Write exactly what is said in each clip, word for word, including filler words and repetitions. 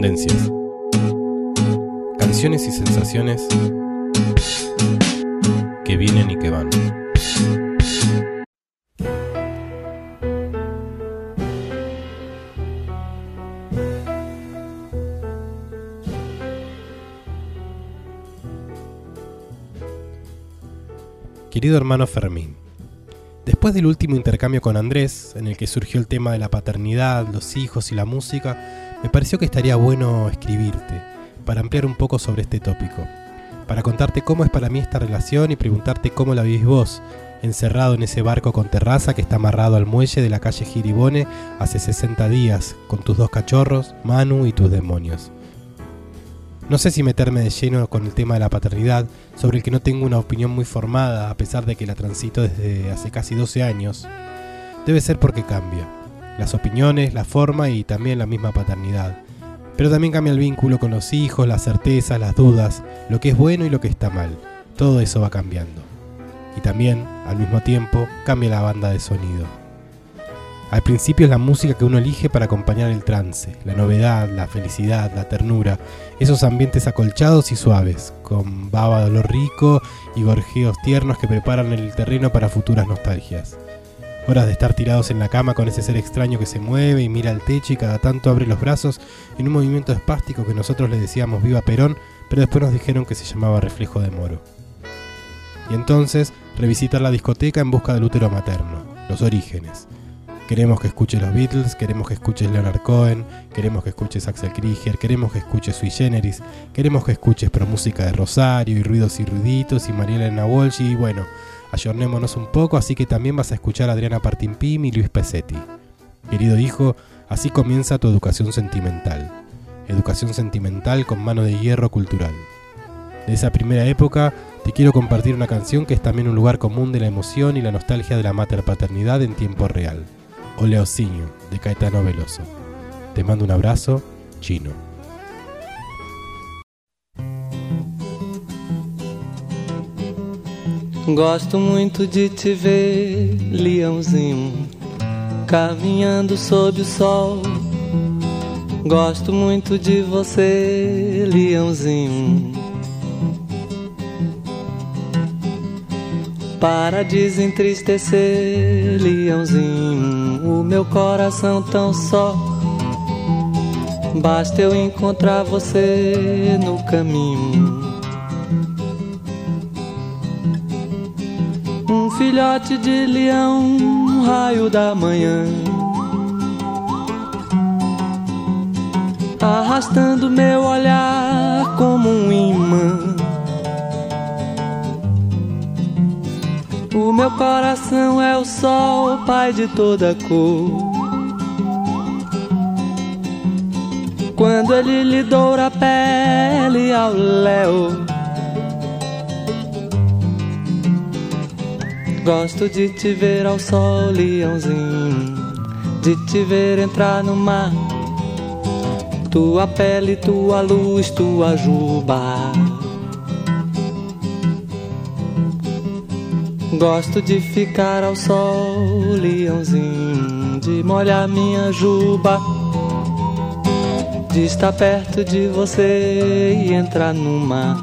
Somnolencias. Canciones y sensaciones que vienen y que van. Querido hermano Fermín, después del último intercambio con Andrés, en el que surgió el tema de la paternidad, los hijos y la música, me pareció que estaría bueno escribirte, para ampliar un poco sobre este tópico, para contarte cómo es para mí esta relación y preguntarte cómo la vivís vos, encerrado en ese barco con terraza que está amarrado al muelle de la calle Giribone hace sesenta días, con tus dos cachorros, Manu y tus demonios. No sé si meterme de lleno con el tema de la paternidad, sobre el que no tengo una opinión muy formada, a pesar de que la transito desde hace casi doce años. Debe ser porque cambia. Las opiniones, la forma y también la misma paternidad. Pero también cambia el vínculo con los hijos, las certezas, las dudas, lo que es bueno y lo que está mal. Todo eso va cambiando. Y también, al mismo tiempo, cambia la banda de sonido. Al principio es la música que uno elige para acompañar el trance, la novedad, la felicidad, la ternura, esos ambientes acolchados y suaves, con baba de olor rico y gorjeos tiernos que preparan el terreno para futuras nostalgias. Horas de estar tirados en la cama con ese ser extraño que se mueve y mira al techo y cada tanto abre los brazos en un movimiento espástico que nosotros le decíamos Viva Perón, pero después nos dijeron que se llamaba Reflejo de Moro. Y entonces, revisitar la discoteca en busca del útero materno, los orígenes. Queremos que escuches los Beatles, queremos que escuches Leonard Cohen, queremos que escuches Axel Krieger, queremos que escuches Sui Generis, queremos que escuches Pro Música de Rosario y Ruidos y Ruiditos y Mariela Elena Walsh y bueno, ayornémonos un poco, así que también vas a escuchar a Adriana Partimpim y Luis Pesetti. Querido hijo, así comienza tu educación sentimental. Educación sentimental con mano de hierro cultural. De esa primera época te quiero compartir una canción que es también un lugar común de la emoción y la nostalgia de la materpaternidad en tiempo real. Oleocinho, de Caetano Veloso. Te mando un abrazo, Chino. Gosto muito de te ver, leãozinho, caminhando sob o sol. Gosto muito de você, leãozinho. Para desentristecer, leãozinho, o meu coração tão só. Basta eu encontrar você no caminho. Um filhote de leão, um raio da manhã, arrastando meu olhar como um imã. O meu coração é o sol, pai de toda cor. Quando ele lhe doura a pele ao léu, gosto de te ver ao sol, leãozinho, de te ver entrar no mar. Tua pele, tua luz, tua juba. Gosto de ficar ao sol, leãozinho, de molhar minha juba, de estar perto de você e entrar no mar.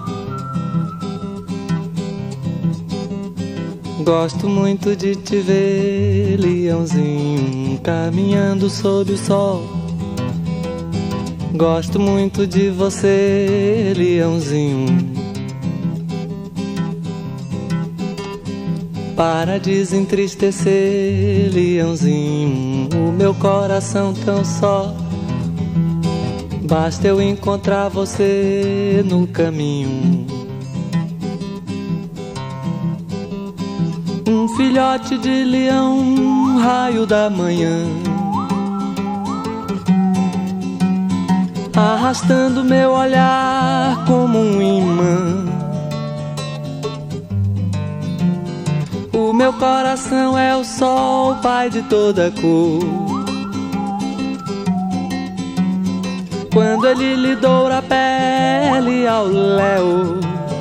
Gosto muito de te ver, leãozinho, caminhando sob o sol. Gosto muito de você, leãozinho. Para desentristecer, leãozinho, o meu coração tão só. Basta eu encontrar você no caminho. Um filhote de leão, um raio da manhã, arrastando meu olhar como um imã. O meu coração é o sol, pai de toda cor. Quando ele lhe doura a pele ao léu,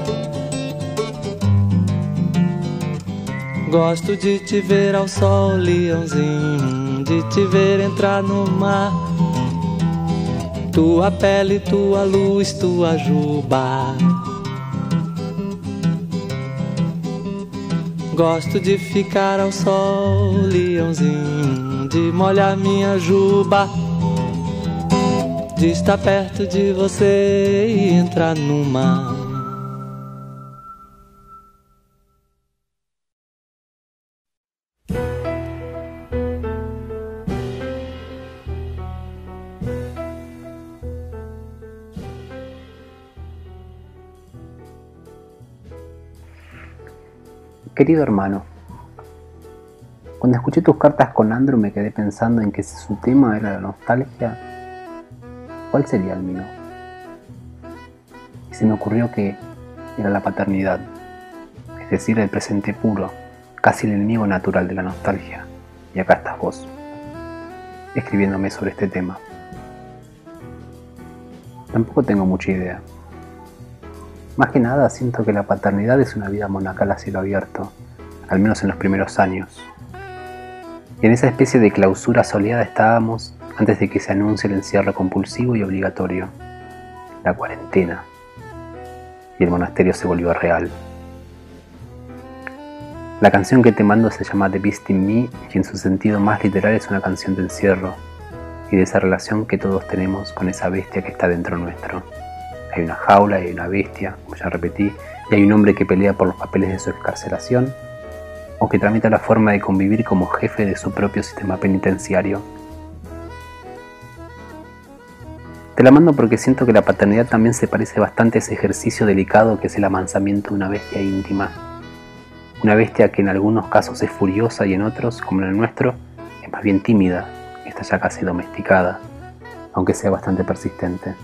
gosto de te ver ao sol, leãozinho, de te ver entrar no mar. tua pele, tua luz, tua juba. Gosto de ficar ao sol, leãozinho, de molhar minha juba, de estar perto de você e entrar no mar. Querido hermano, cuando escuché tus cartas con Andrew me quedé pensando en que si su tema era la nostalgia, ¿cuál sería el mío? Y se me ocurrió que era la paternidad, es decir, el presente puro, casi el enemigo natural de la nostalgia. Y acá estás vos, escribiéndome sobre este tema. Tampoco tengo mucha idea. Más que nada siento que la paternidad es una vida monacal a cielo abierto, al menos en los primeros años. Y en esa especie de clausura soleada estábamos antes de que se anuncie el encierro compulsivo y obligatorio, la cuarentena, y el monasterio se volvió real. La canción que te mando se llama The Beast in Me y en su sentido más literal es una canción de encierro y de esa relación que todos tenemos con esa bestia que está dentro nuestro. Hay una jaula y hay una bestia, como ya repetí, y hay un hombre que pelea por los papeles de su excarcelación o que tramita la forma de convivir como jefe de su propio sistema penitenciario. Te la mando porque siento que la paternidad también se parece bastante a ese ejercicio delicado que es el amansamiento de una bestia íntima. Una bestia que en algunos casos es furiosa y en otros, como en el nuestro, es más bien tímida, está ya casi domesticada, aunque sea bastante persistente.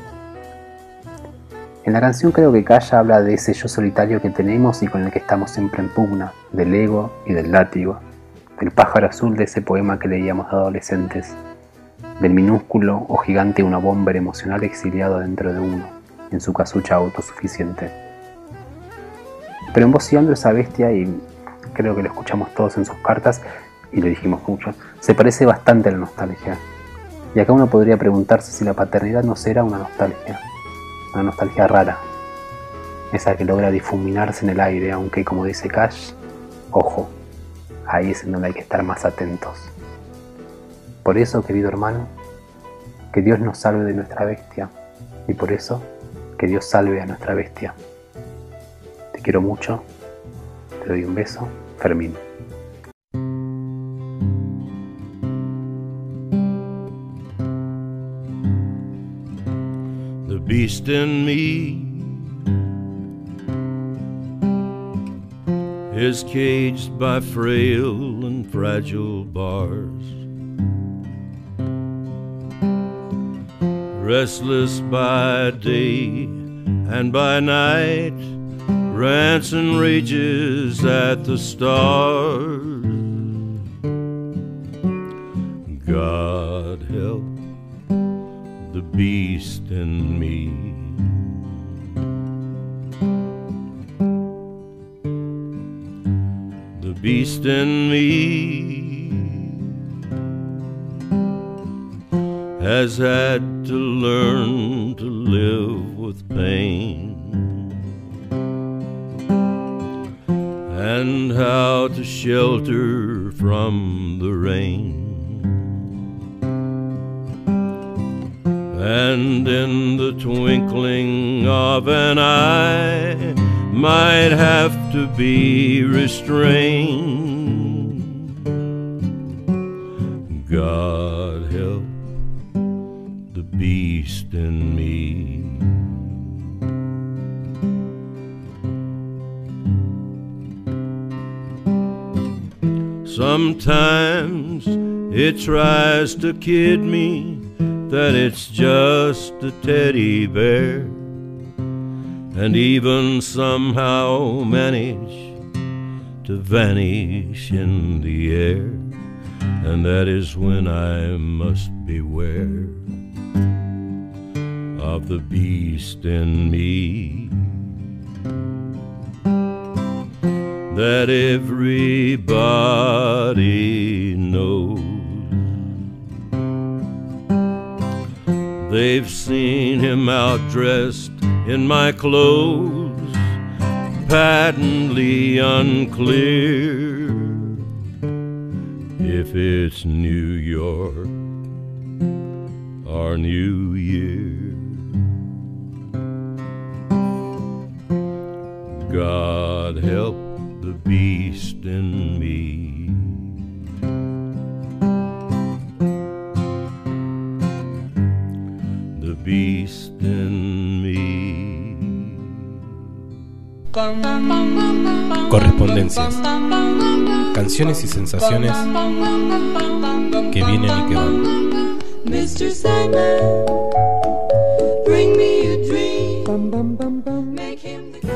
En la canción creo que Kaya habla de ese yo solitario que tenemos y con el que estamos siempre en pugna, del ego y del látigo, del pájaro azul de ese poema que leíamos de adolescentes, del minúsculo o gigante una bomber emocional exiliado dentro de uno, en su casucha autosuficiente. Pero en voz y Andrew esa bestia, y creo que lo escuchamos todos en sus cartas, y lo dijimos mucho, se parece bastante a la nostalgia. Y acá uno podría preguntarse si la paternidad no será una nostalgia. Una nostalgia rara, esa que logra difuminarse en el aire, aunque como dice Cash, ojo, ahí es en donde hay que estar más atentos. Por eso, querido hermano, que Dios nos salve de nuestra bestia, y por eso, que Dios salve a nuestra bestia. Te quiero mucho, te doy un beso, Fermín. Beast in me is caged by frail and fragile bars, restless by day and by night, rants and rages at the stars. God help the beast in me. The beast in me has had to learn to live with pain and how to shelter from the rain. And in the twinkling of an eye might have to be restrained. God help the beast in me. Sometimes it tries to kid me that it's just a teddy bear, and even somehow manage to vanish in the air, and that is when I must beware of the beast in me that everybody knows. They've seen him outdressed in my clothes, patently unclear if it's New York or New Year. God help the beast in me. The beast in me. Correspondencias. Canciones y sensaciones que vienen y que van. mister Sandman, bring me a dream. Make him the...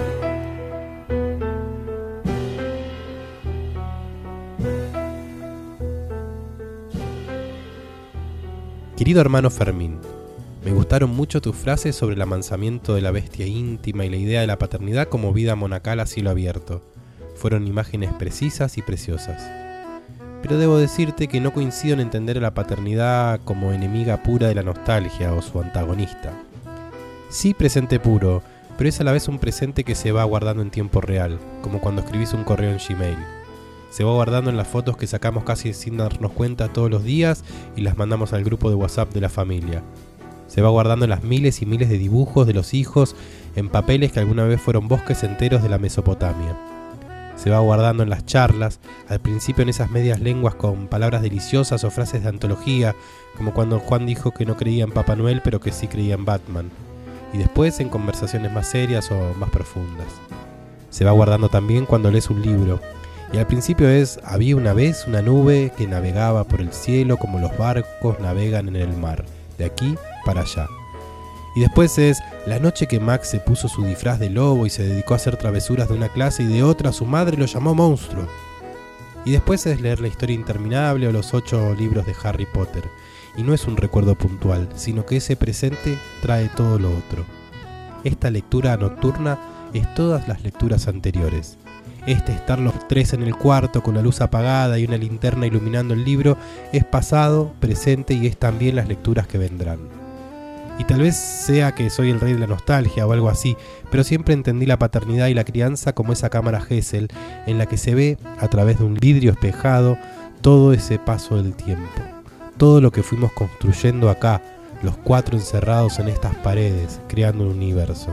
Querido hermano Fermín, me gustaron mucho tus frases sobre el amansamiento de la bestia íntima y la idea de la paternidad como vida monacal a cielo abierto. Fueron imágenes precisas y preciosas. Pero debo decirte que no coincido en entender a la paternidad como enemiga pura de la nostalgia o su antagonista. Sí, presente puro, pero es a la vez un presente que se va guardando en tiempo real, como cuando escribís un correo en Gmail. Se va guardando en las fotos que sacamos casi sin darnos cuenta todos los días y las mandamos al grupo de WhatsApp de la familia. Se va guardando en las miles y miles de dibujos de los hijos en papeles que alguna vez fueron bosques enteros de la Mesopotamia. Se va guardando en las charlas, al principio en esas medias lenguas con palabras deliciosas o frases de antología, como cuando Juan dijo que no creía en Papá Noel pero que sí creía en Batman, y después en conversaciones más serias o más profundas. Se va guardando también cuando lees un libro, y al principio es: había una vez una nube que navegaba por el cielo como los barcos navegan en el mar, de aquí para allá. Y después es: la noche que Max se puso su disfraz de lobo y se dedicó a hacer travesuras de una clase y de otra, su madre lo llamó monstruo. Y después es leer la historia interminable o los ocho libros de Harry Potter. Y no es un recuerdo puntual, sino que ese presente trae todo lo otro. Esta lectura nocturna es todas las lecturas anteriores. Este estar los tres en el cuarto con la luz apagada y una linterna iluminando el libro es pasado, presente y es también las lecturas que vendrán. Y tal vez sea que soy el rey de la nostalgia o algo así, pero siempre entendí la paternidad y la crianza como esa cámara Gesell en la que se ve, a través de un vidrio espejado, todo ese paso del tiempo. Todo lo que fuimos construyendo acá, los cuatro encerrados en estas paredes, creando un universo.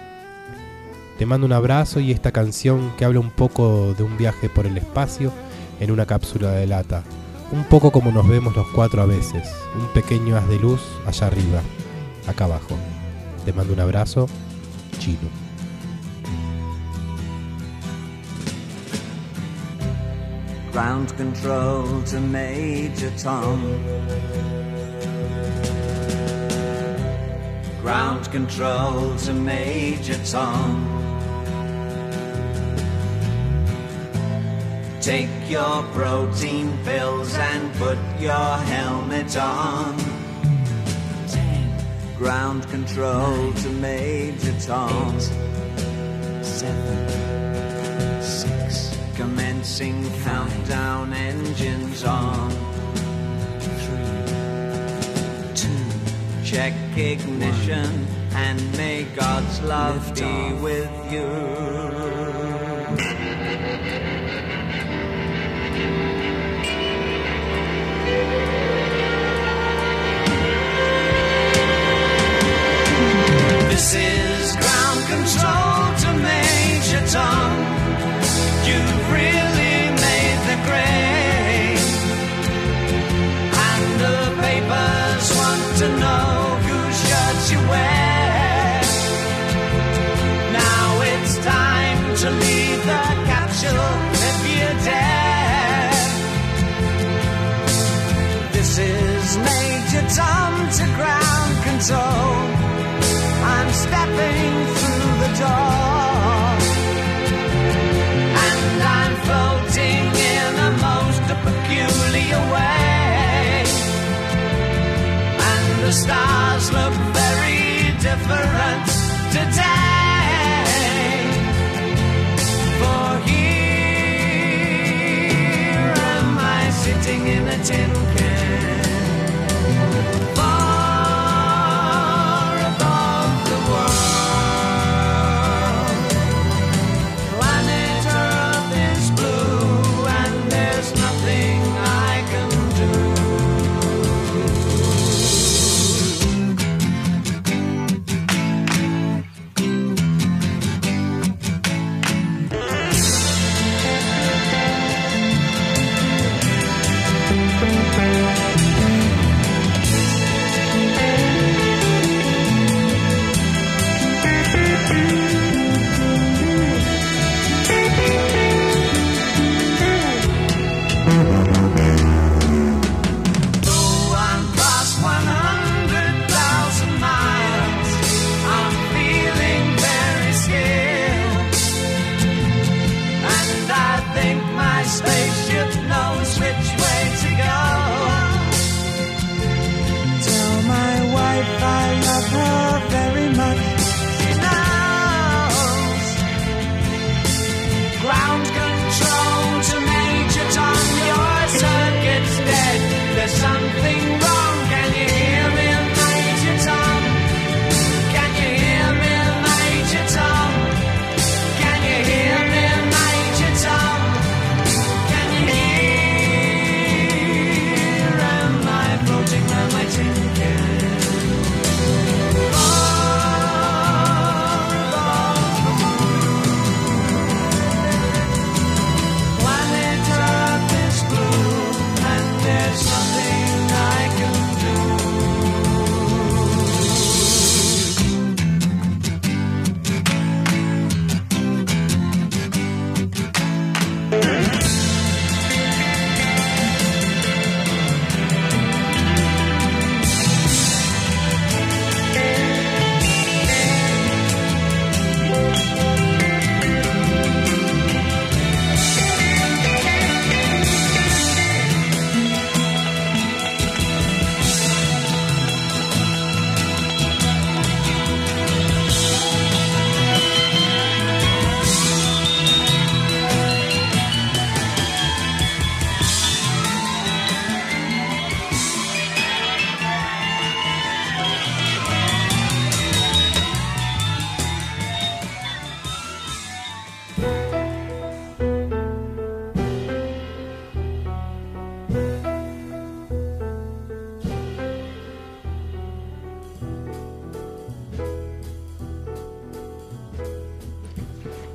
Te mando un abrazo y esta canción que habla un poco de un viaje por el espacio en una cápsula de lata. Un poco como nos vemos los cuatro a veces, un pequeño haz de luz allá arriba, acá abajo. Te mando un abrazo, Chino. Ground control to Major Tom. Ground control to Major Tom. Take your protein pills and put your helmet on. Ten. Ground control nine, to Major Tom. Eight, seven, six. Commencing five, countdown, engines on. Three, two. Check ignition one, and may God's love be off with you. This is ground control to Major Tom. You've really made the grade, and the papers want to know whose shirts you wear. Now it's time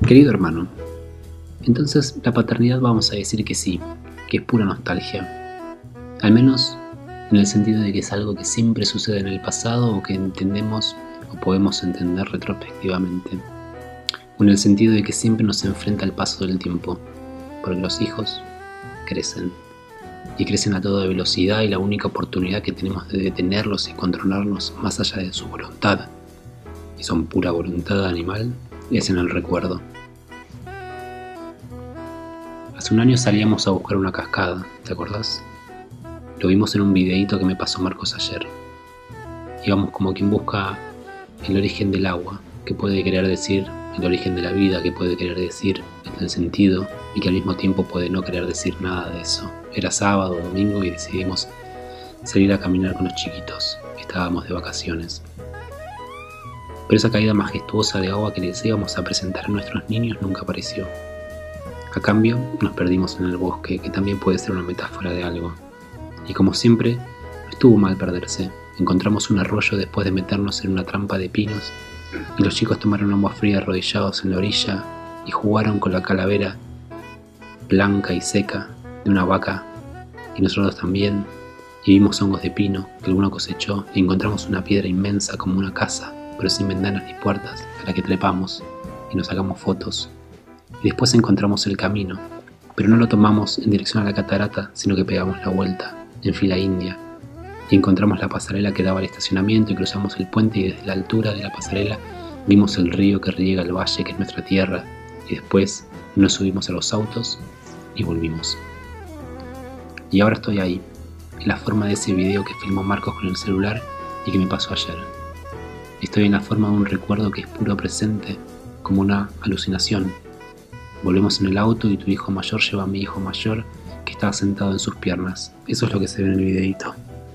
Querido hermano, entonces la paternidad vamos a decir que sí, que es pura nostalgia. Al menos en el sentido de que es algo que siempre sucede en el pasado o que entendemos o podemos entender retrospectivamente. O en el sentido de que siempre nos enfrenta al paso del tiempo, porque los hijos crecen. Y crecen a toda velocidad y la única oportunidad que tenemos de detenerlos y controlarlos más allá de su voluntad, y son pura voluntad animal, es en el recuerdo. Hace un año salíamos a buscar una cascada, ¿te acordás? Lo vimos en un videíto que me pasó Marcos ayer. Íbamos como quien busca el origen del agua, que puede querer decir el origen de la vida, que puede querer decir el sentido y que al mismo tiempo puede no querer decir nada de eso. Era sábado o domingo y decidimos salir a caminar con los chiquitos. Estábamos de vacaciones. Pero esa caída majestuosa de agua que les íbamos a presentar a nuestros niños nunca apareció. A cambio, nos perdimos en el bosque, que también puede ser una metáfora de algo. Y como siempre, no estuvo mal perderse. Encontramos un arroyo después de meternos en una trampa de pinos y los chicos tomaron agua fría arrodillados en la orilla y jugaron con la calavera blanca y seca de una vaca, y nosotros también, y vimos hongos de pino que alguno cosechó y encontramos una piedra inmensa como una casa, pero sin ventanas ni puertas, a la que trepamos y nos sacamos fotos. Y después encontramos el camino, pero no lo tomamos en dirección a la catarata, sino que pegamos la vuelta en fila india y encontramos la pasarela que daba al estacionamiento y cruzamos el puente y desde la altura de la pasarela vimos el río que riega el valle que es nuestra tierra y después nos subimos a los autos y volvimos. Y ahora estoy ahí, en la forma de ese video que filmó Marcos con el celular y que me pasó ayer. Estoy en la forma de un recuerdo que es puro presente, como una alucinación. Volvemos en el auto y tu hijo mayor lleva a mi hijo mayor que estaba sentado en sus piernas. Eso es lo que se ve en el videito.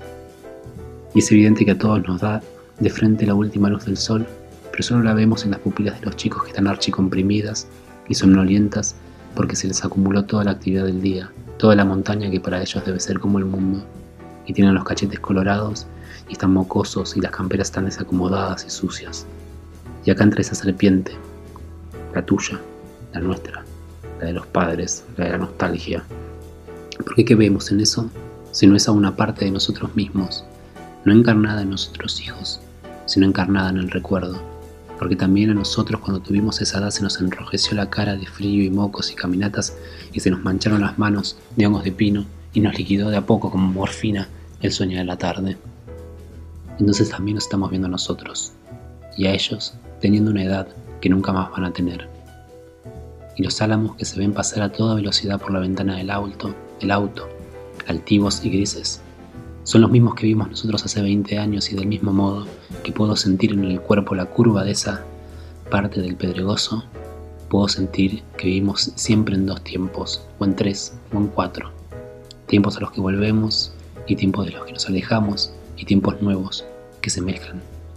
Y es evidente que a todos nos da de frente la última luz del sol, pero solo la vemos en las pupilas de los chicos que están archicomprimidas y somnolientas porque se les acumuló toda la actividad del día, toda la montaña que para ellos debe ser como el mundo. Y tienen los cachetes colorados y están mocosos y las camperas están desacomodadas y sucias. Y acá entra esa serpiente, la tuya, la nuestra, la de los padres, la de la nostalgia. Porque ¿qué vemos en eso? Si no es a una parte de nosotros mismos, no encarnada en nosotros hijos, sino encarnada en el recuerdo. Porque también a nosotros cuando tuvimos esa edad se nos enrojeció la cara de frío y mocos y caminatas y se nos mancharon las manos de hongos de pino y nos liquidó de a poco como morfina el sueño de la tarde. Entonces también nos estamos viendo a nosotros y a ellos teniendo una edad que nunca más van a tener. Y los álamos que se ven pasar a toda velocidad por la ventana del auto, del auto, altivos y grises, son los mismos que vimos nosotros hace veinte años y del mismo modo que puedo sentir en el cuerpo la curva de esa parte del pedregoso, puedo sentir que vivimos siempre en dos tiempos, o en tres, o en cuatro. Tiempos a los que volvemos y tiempos de los que nos alejamos y tiempos nuevos que se mezclan.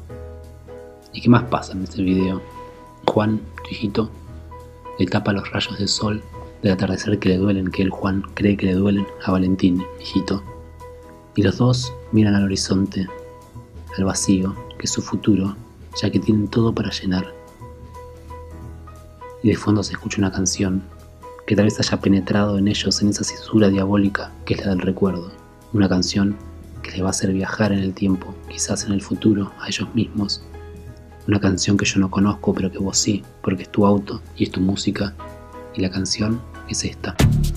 ¿Y qué más pasa en este video? Juan, tu hijito, le tapa los rayos del sol del atardecer que le duelen, que el Juan cree que le duelen a Valentín, hijito. Y los dos miran al horizonte, al vacío, que es su futuro, ya que tienen todo para llenar. Y de fondo se escucha una canción que tal vez haya penetrado en ellos en esa cisura diabólica que es la del recuerdo. Una canción que les va a hacer viajar en el tiempo, quizás en el futuro, a ellos mismos. Una canción que yo no conozco, pero que vos sí, porque es tu auto y es tu música. Y la canción es esta.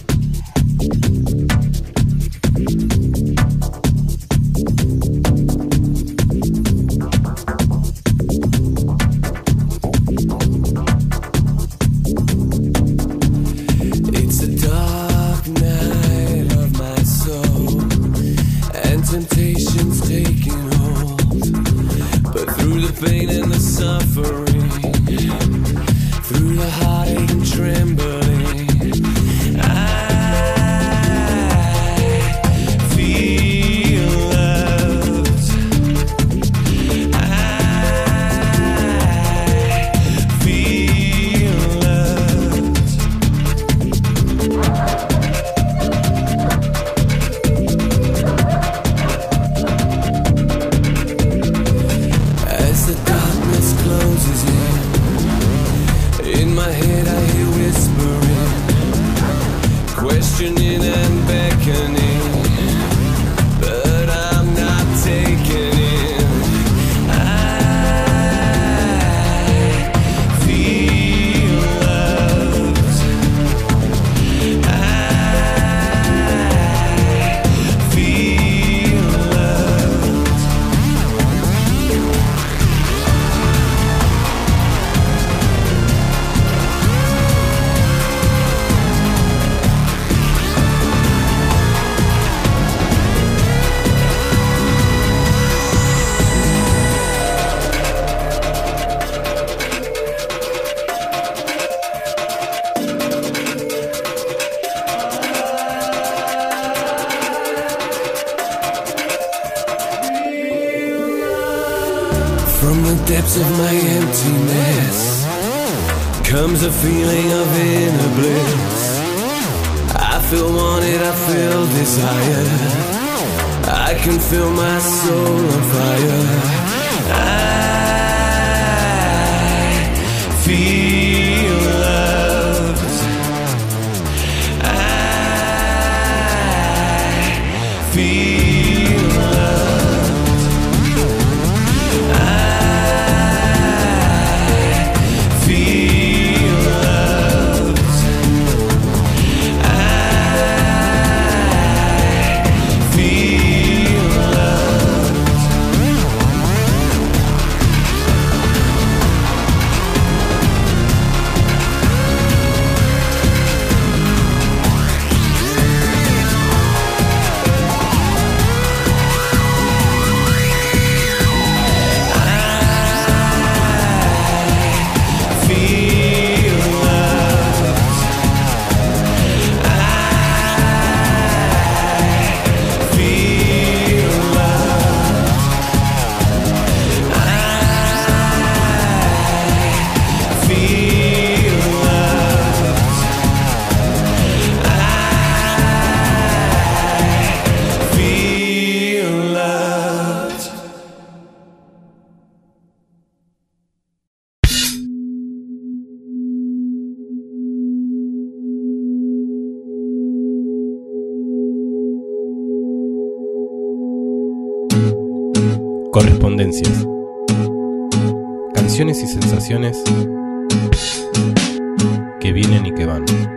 Temptations taking hold, but through the pain and the suffering, through the heartache and trembling, I depths of my emptiness comes a feeling of inner bliss. I feel wanted, I feel desire. I can feel my soul on fire. I feel loved. I feel loved. I feel loved. I feel loved. Correspondencias. Canciones y sensaciones que vienen y que van.